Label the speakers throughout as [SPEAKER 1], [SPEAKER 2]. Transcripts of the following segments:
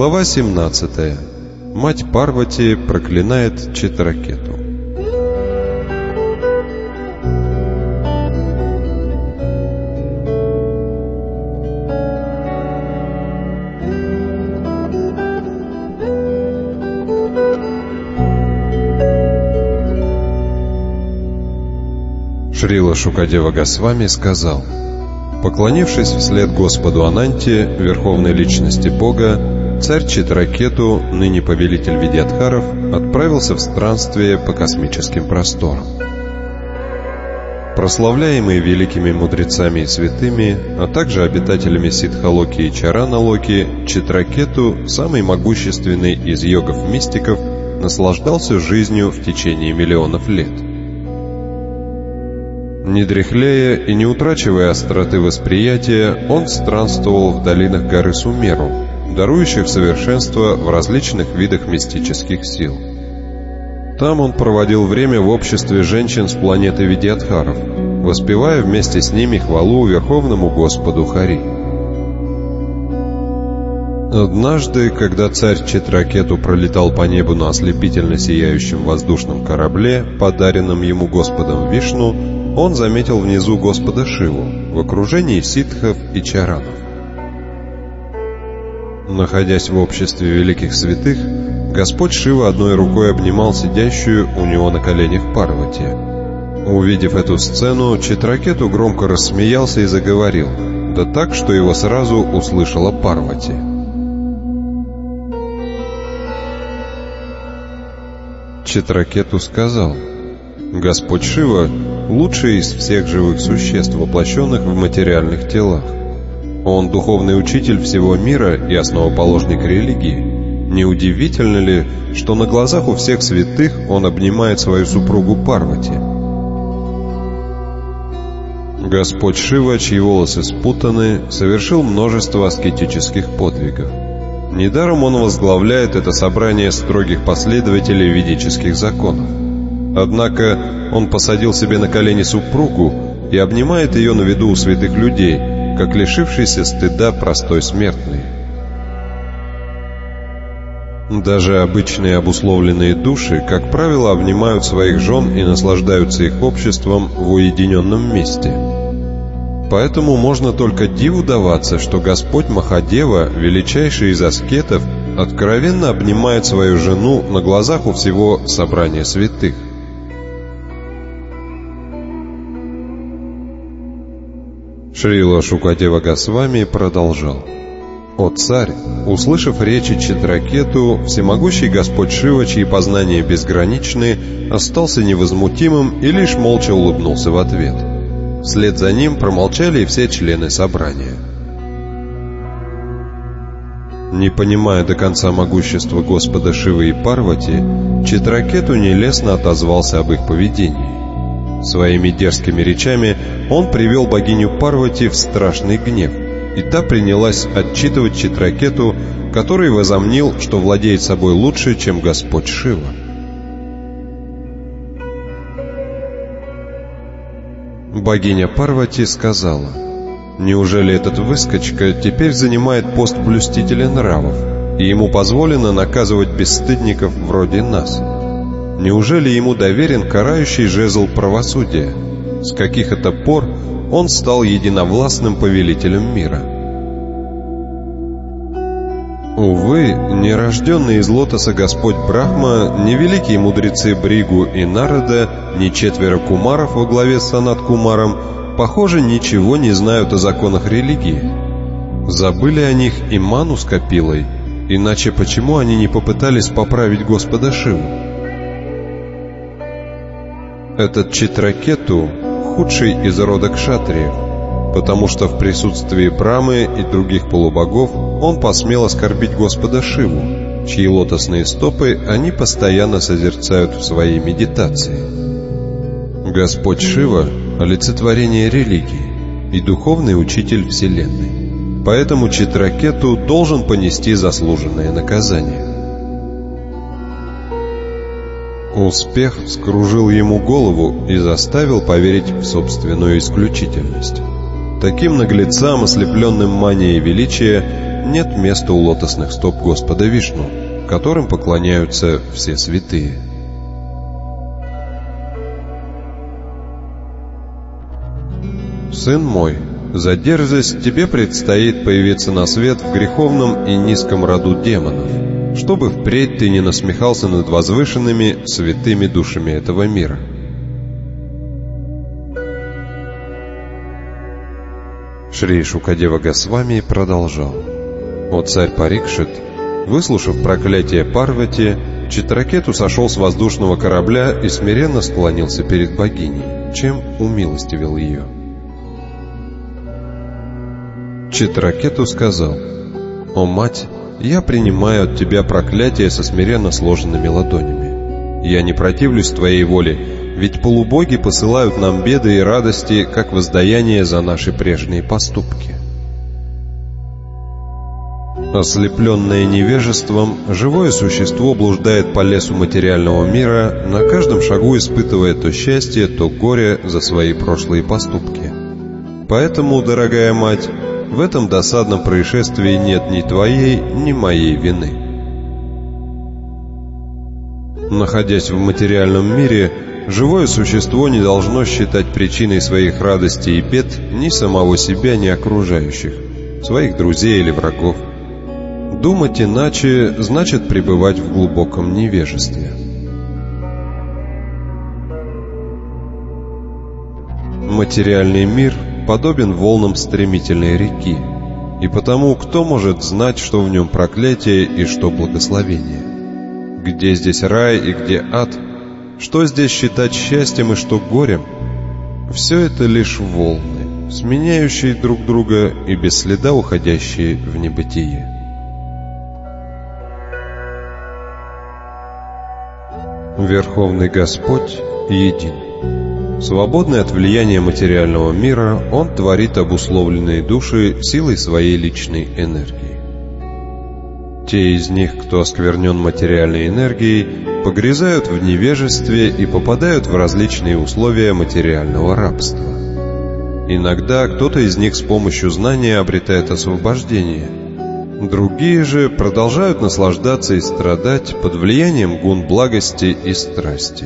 [SPEAKER 1] Глава 17. Мать Парвати проклинает Читракету. Шрила Шукадева Госвами сказал: поклонившись вслед Господу Ананте, верховной личности Бога, царь Читракету, ныне повелитель Видьядхаров, отправился в странствие по космическим просторам. Прославляемый великими мудрецами и святыми, а также обитателями Сиддхалоки и Чараналоки, Читракету, самый могущественный из йогов-мистиков, наслаждался жизнью в течение миллионов лет. Не дряхлея и не утрачивая остроты восприятия, он странствовал в долинах горы Сумеру, дарующих совершенство в различных видах мистических сил. Там он проводил время в обществе женщин с планеты Видьядхаров, воспевая вместе с ними хвалу Верховному Господу Хари. Однажды, когда царь Читракету пролетал по небу на ослепительно сияющем воздушном корабле, подаренном ему Господом Вишну, он заметил внизу Господа Шиву в окружении ситхов и чаранов. Находясь в обществе великих святых, Господь Шива одной рукой обнимал сидящую у него на коленях Парвати. Увидев эту сцену, Читракету громко рассмеялся и заговорил, да так, что его сразу услышала Парвати. Читракету сказал: Господь Шива — лучший из всех живых существ, воплощенных в материальных телах. Он духовный учитель всего мира и основоположник религии. Неудивительно ли, что на глазах у всех святых он обнимает свою супругу Парвати? Господь Шива, чьи волосы спутаны, совершил множество аскетических подвигов. Недаром он возглавляет это собрание строгих последователей ведических законов. Однако он посадил себе на колени супругу и обнимает ее на виду у святых людей, как лишившийся стыда простой смертный. Даже обычные обусловленные души, как правило, обнимают своих жен и наслаждаются их обществом в уединенном месте. Поэтому можно только диву даваться, что Господь Махадева, величайший из аскетов, откровенно обнимает свою жену на глазах у всего собрания святых. Шрила Шукадева Госвами продолжал: «О царь, услышав речи Читракету, всемогущий Господь Шива, чьи познания безграничны, остался невозмутимым и лишь молча улыбнулся в ответ. Вслед за ним промолчали и все члены собрания». Не понимая до конца могущества Господа Шивы и Парвати, Читракету нелестно отозвался об их поведении. Своими дерзкими речами он привел богиню Парвати в страшный гнев, и та принялась отчитывать Читракету, который возомнил, что владеет собой лучше, чем Господь Шива. Богиня Парвати сказала: «Неужели этот выскочка теперь занимает пост блюстителя нравов, и ему позволено наказывать бесстыдников вроде нас? Неужели ему доверен карающий жезл правосудия? С каких это пор он стал единовластным повелителем мира?» Увы, нерожденный из лотоса Господь Брахма, ни великие мудрецы Бригу и Нарада, ни четверо кумаров во главе с Санат-Кумаром, похоже, ничего не знают о законах религии. Забыли о них и Ману с Капилой, иначе почему они не попытались поправить Господа Шиву? Этот Читракету — худший из рода кшатриев, потому что в присутствии Брамы и других полубогов он посмел оскорбить Господа Шиву, чьи лотосные стопы они постоянно созерцают в своей медитации. Господь Шива — олицетворение религии и духовный учитель Вселенной, поэтому Читракету должен понести заслуженное наказание. Успех вскружил ему голову и заставил поверить в собственную исключительность. Таким наглецам, ослепленным манией величия, нет места у лотосных стоп Господа Вишну, которым поклоняются все святые. Сын мой, за дерзость тебе предстоит появиться на свет в греховном и низком роду демонов, чтобы впредь ты не насмехался над возвышенными святыми душами этого мира. Шри Шукадева Госвами продолжал. О царь Парикшит, выслушав проклятие Парвати, Читракету сошел с воздушного корабля и смиренно склонился перед богиней, чем умилостивил ее. Читракету сказал: «О мать, я принимаю от тебя проклятие со смиренно сложенными ладонями. Я не противлюсь твоей воле, ведь полубоги посылают нам беды и радости, как воздаяние за наши прежние поступки». Ослепленное невежеством, живое существо блуждает по лесу материального мира, на каждом шагу испытывая то счастье, то горе за свои прошлые поступки. Поэтому, дорогая мать, в этом досадном происшествии нет ни твоей, ни моей вины. Находясь в материальном мире, живое существо не должно считать причиной своих радостей и бед ни самого себя, ни окружающих, своих друзей или врагов. Думать иначе значит пребывать в глубоком невежестве. Материальный мир подобен волнам стремительной реки, и потому кто может знать, что в нем проклятие и что благословение? Где здесь рай и где ад? Что здесь считать счастьем и что горем? Все это лишь волны, сменяющие друг друга и без следа уходящие в небытие. Верховный Господь един. Свободный от влияния материального мира, Он творит обусловленные души силой своей личной энергии. Те из них, кто осквернен материальной энергией, погрязают в невежестве и попадают в различные условия материального рабства. Иногда кто-то из них с помощью знания обретает освобождение. Другие же продолжают наслаждаться и страдать под влиянием гун благости и страсти.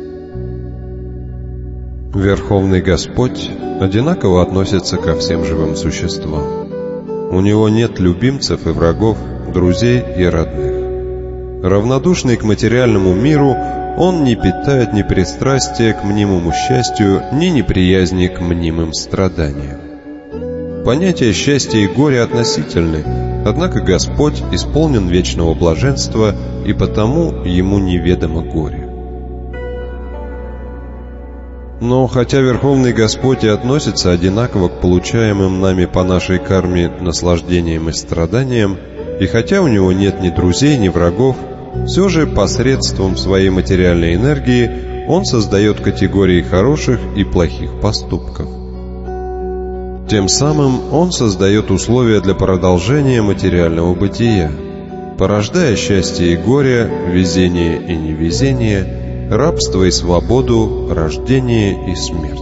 [SPEAKER 1] Верховный Господь одинаково относится ко всем живым существам. У Него нет любимцев и врагов, друзей и родных. Равнодушный к материальному миру, Он не питает ни пристрастия к мнимому счастью, ни неприязни к мнимым страданиям. Понятия счастья и горя относительны, однако Господь исполнен вечного блаженства, и потому Ему неведомо горе. Но хотя Верховный Господь и относится одинаково к получаемым нами по нашей карме наслаждениям и страданиям, и хотя у Него нет ни друзей, ни врагов, все же посредством своей материальной энергии Он создает категории хороших и плохих поступков. Тем самым Он создает условия для продолжения материального бытия, порождая счастье и горе, везение и невезение, рабство и свободу, рождение и смерть.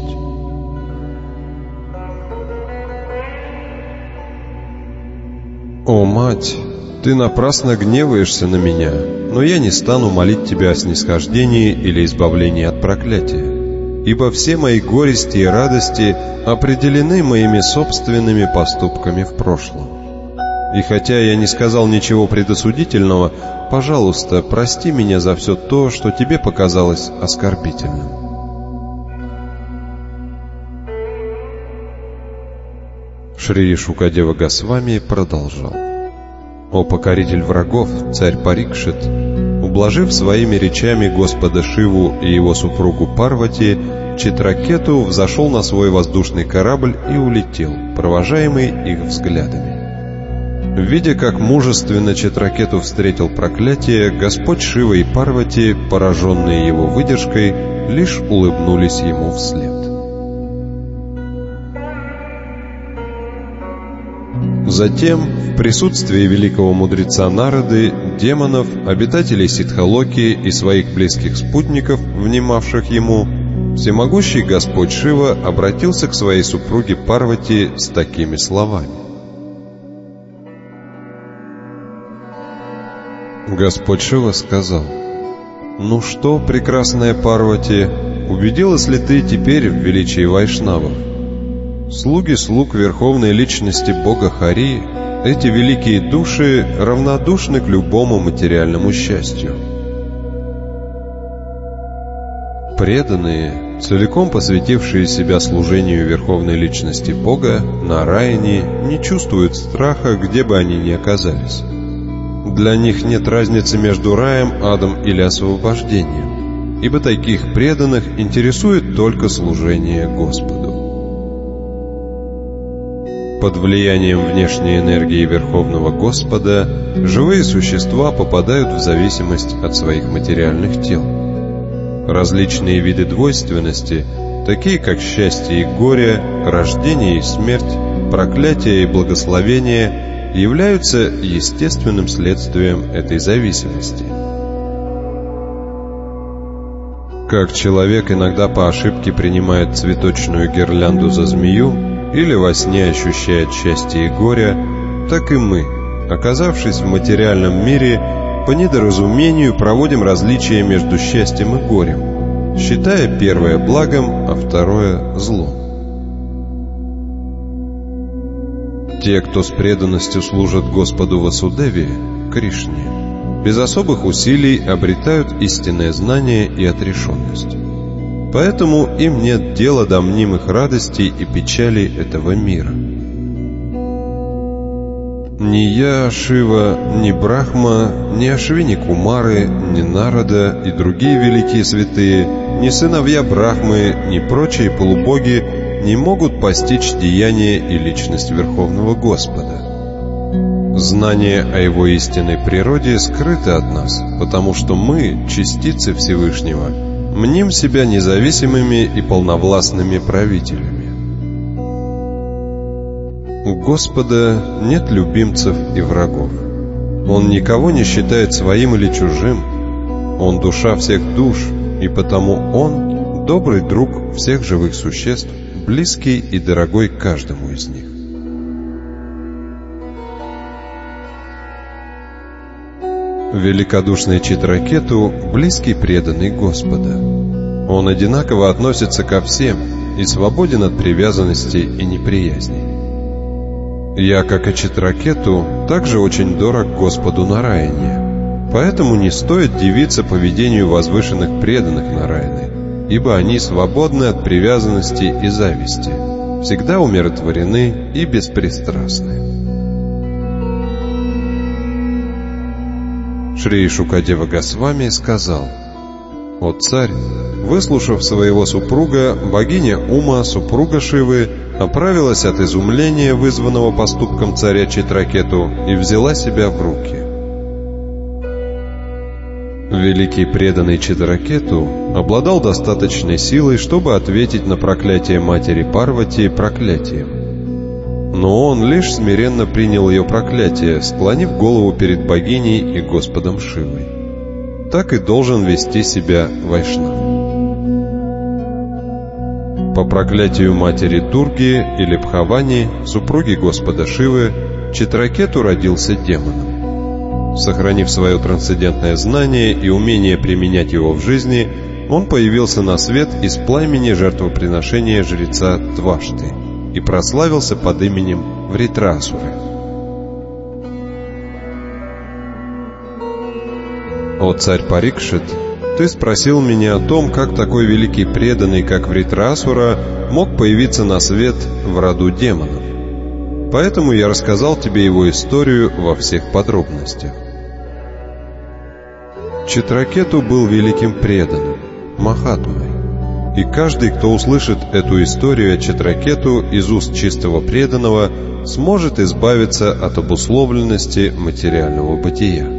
[SPEAKER 1] О, Мать, Ты напрасно гневаешься на меня, но я не стану молить Тебя о снисхождении или избавлении от проклятия, ибо все мои горести и радости определены моими собственными поступками в прошлом. И хотя я не сказал ничего предосудительного, пожалуйста, прости меня за все то, что тебе показалось оскорбительным. Шри Шукадева Госвами продолжал. О покоритель врагов, царь Парикшит, ублажив своими речами Господа Шиву и его супругу Парвати, Читракету взошел на свой воздушный корабль и улетел, провожаемый их взглядами. Видя, как мужественно Читракету встретил проклятие, Господь Шива и Парвати, пораженные его выдержкой, лишь улыбнулись ему вслед. Затем, в присутствии великого мудреца Нарады, демонов, обитателей Сидхалоки и своих близких спутников, внимавших ему, всемогущий Господь Шива обратился к своей супруге Парвати с такими словами. Господь Шива сказал: «Ну что, прекрасная Парвати, убедилась ли ты теперь в величии вайшнавов? Слуги слуг Верховной Личности Бога Хари, эти великие души равнодушны к любому материальному счастью. Преданные, целиком посвятившие себя служению Верховной Личности Бога, Нараяни, не чувствуют страха, где бы они ни оказались. Для них нет разницы между раем, адом или освобождением, ибо таких преданных интересует только служение Господу. Под влиянием внешней энергии Верховного Господа живые существа попадают в зависимость от своих материальных тел. Различные виды двойственности, такие как счастье и горе, рождение и смерть, проклятие и благословение, являются естественным следствием этой зависимости. Как человек иногда по ошибке принимает цветочную гирлянду за змею или во сне ощущает счастье и горе, так и мы, оказавшись в материальном мире, по недоразумению проводим различия между счастьем и горем, считая первое благом, а второе злом. Те, кто с преданностью служат Господу Васудеве, Кришне, без особых усилий обретают истинное знание и отрешенность. Поэтому им нет дела до мнимых радостей и печалей этого мира. Ни я, Шива, ни Брахма, ни Ашвини Кумары, ни Нарада и другие великие святые, ни сыновья Брахмы, ни прочие полубоги не могут постичь деяние и личность Верховного Господа. Знание о Его истинной природе скрыто от нас, потому что мы, частицы Всевышнего, мним себя независимыми и полновластными правителями. У Господа нет любимцев и врагов. Он никого не считает своим или чужим. Он душа всех душ, и потому Он добрый друг всех живых существ, близкий и дорогой каждому из них. Великодушный Читракету – близкий преданный Господа. Он одинаково относится ко всем и свободен от привязанностей и неприязней. Я, как и Читракету, также очень дорог Господу Нараяне, поэтому не стоит дивиться поведению возвышенных преданных Нараяны, ибо они свободны от привязанностей и зависти, всегда умиротворены и беспристрастны. Шри Шукадева Госвами сказал: «О царь, выслушав своего супруга, богиня Ума, супруга Шивы, оправилась от изумления, вызванного поступком царя Читракету, и взяла себя в руки. Великий преданный Читракету обладал достаточной силой, чтобы ответить на проклятие матери Парвати проклятием. Но он лишь смиренно принял ее проклятие, склонив голову перед богиней и Господом Шивой. Так и должен вести себя вайшнав. По проклятию матери Дурги или Бхавани, супруги Господа Шивы, Читракету родился демоном. Сохранив свое трансцендентное знание и умение применять его в жизни, он появился на свет из пламени жертвоприношения жреца Твашты и прославился под именем Вритрасуры. О царь Парикшит, ты спросил меня о том, как такой великий преданный, как Вритрасура, мог появиться на свет в роду демонов. Поэтому я рассказал тебе его историю во всех подробностях. Читракету был великим преданным, Махатмой. И каждый, кто услышит эту историю о Читракету из уст чистого преданного, сможет избавиться от обусловленности материального бытия.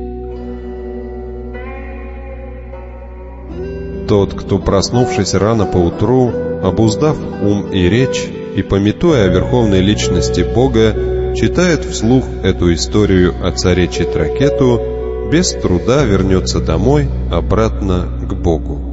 [SPEAKER 1] Тот, кто, проснувшись рано поутру, обуздав ум и речь и памятуя о верховной личности Бога, читает вслух эту историю о царе Читракету, без труда вернется домой, обратно к Богу.